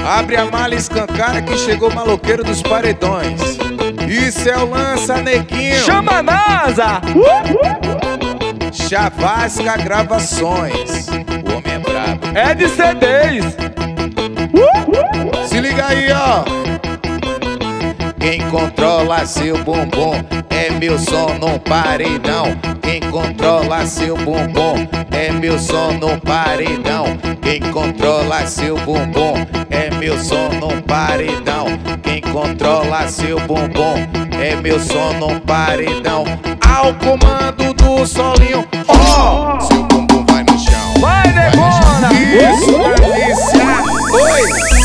Abre a mala e escancara que chegou o maloqueiro dos paredões. Isso é o Lança Neguinho. Chama a NASA! Chavasca Gravações. O homem é brabo. É de CDs. Se liga aí, ó. Quem controla seu bumbum é meu som no paredão. Quem controla seu bumbum é meu som no paredão. Quem controla seu bumbum é meu som no paredão. Quem controla seu bumbum é meu som no paredão. Ao comando do solinho, ó, seu bumbum vai no chão. Vai, negona! Isso, delícia! Oi!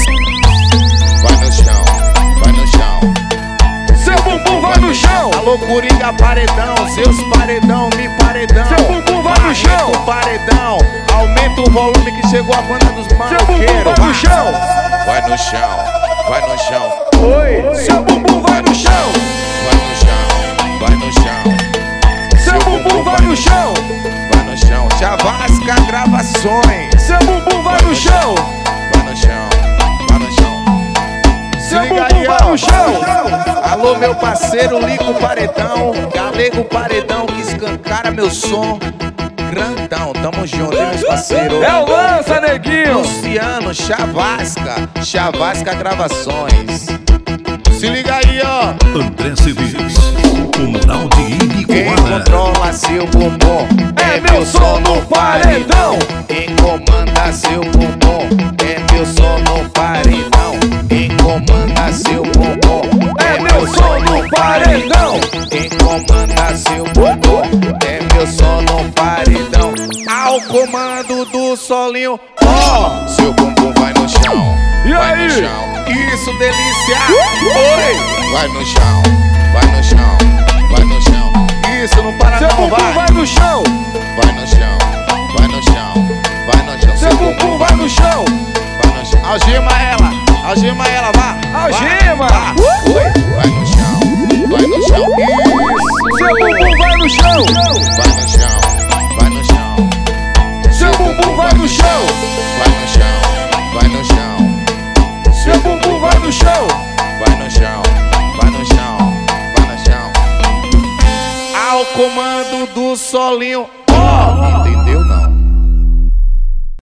Vai no chão, vai no chão. Seu bumbum vai no chão! Alô, Coringa paredão, seus paredão, me paredão. Seu bumbum vai no chão! Aumenta o paredão, aumenta o volume que chegou a banda dos Seu bumbum maloqueiros. vai no chão! Vai no chão, vai no chão. Oi! Seu bumbum vai no chão! Vai no chão, vai no chão. Seu bumbum vai no chão! Vai no chão, Chavasca Gravações. Seu bumbum vai no chão! Vai no chão, vai no chão. Seu liga bumbum aí, vai ó. no chão! Alô, meu parceiro, Lico Paredão, Galego Paredão, que escancara meu som. Grandão, tamo junto, hein, meus parceiros. É o Lança Neguinho! Luciano, Chavasca, Chavasca Gravações. Se liga aí, ó. André CDs, Comunal de Quem Ibicoara. controla seu bumbum É meu som no paredão! Quem comanda seu bumbum é meu som no paredão. Quem comanda seu bumbum É meu som no paredão! Quem comanda seu bumbum é meu som no paredão. Ao comando do solinho, ó, seu bumbum vai no chão. E Vai aí? no chão. Isso, delícia! Oi! Vai no chão, vai no chão, vai no chão. Isso, não para Seu não, bumbum vai no chão! Vai no chão, vai no chão, vai no chão. Seu bumbum vai no chão! Vai no chão. Algema ela, vá. Algema! Vá. Oi, vai no chão, vai no chão. Isso. Seu bumbum vai no chão! Vai no chão, vai no chão. Seu bumbum vai no chão! Vai no chão, vai no chão. Seu bumbum vai no chão! Vai no chão, vai no chão, vai no chão. Ao comando do solinho, ó,